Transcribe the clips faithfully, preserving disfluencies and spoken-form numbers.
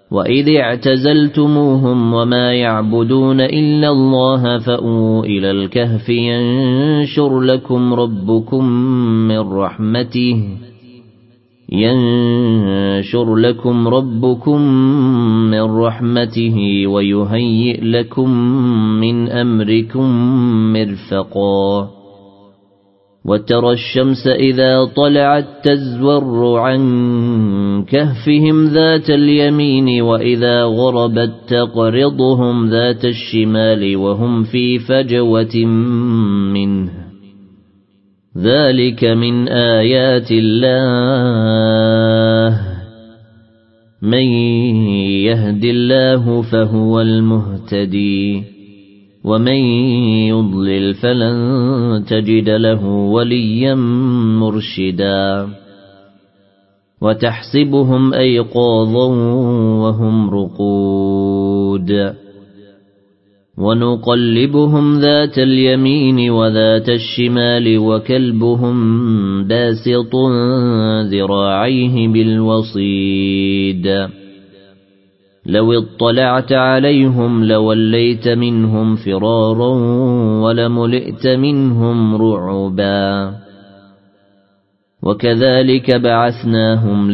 وإذ اعتزلتموهم وما يعبدون إلا الله فأووا إلى الكهف ينشر لكم ربكم من رحمته ينشر لكم ربكم من رحمته ويهيئ لكم من أمركم مرفقا وترى الشمس إذا طلعت تزور عن كهفهم ذات اليمين وإذا غربت تقرضهم ذات الشمال وهم في فجوة منه ذلك من آيات الله من يهد الله فهو المهتدي ومن يضلل فلن تجد له وليا مرشدا وتحسبهم أيقاظا وهم رقود ونقلبهم ذات اليمين وذات الشمال وكلبهم باسط ذراعيه بالوصيد لو اطلعت عليهم لوليت منهم فرارا ولملئت منهم رعبا وكذلك بعثناهم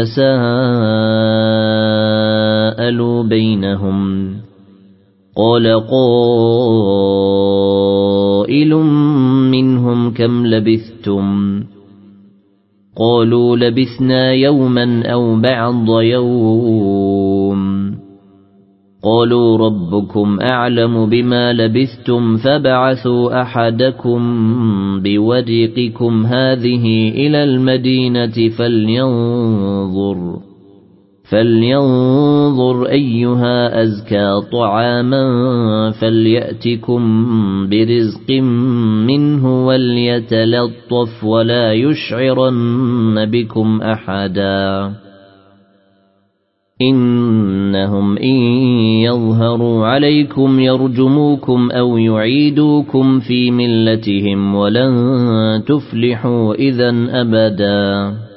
ليتساءلوا بينهم قال قائل منهم كم لبثتم قالوا لبثنا يوما أو بعض يوم قالوا ربكم أعلم بما لبثتم فبعثوا أحدكم بورقكم هذه إلى المدينة فلينظر فلينظر أيها أزكى طعاما فليأتكم برزق منه وليتلطف ولا يشعرن بكم أحدا إنهم إن يظهروا عليكم يرجموكم أو يعيدوكم في ملتهم ولن تفلحوا إذن أبدا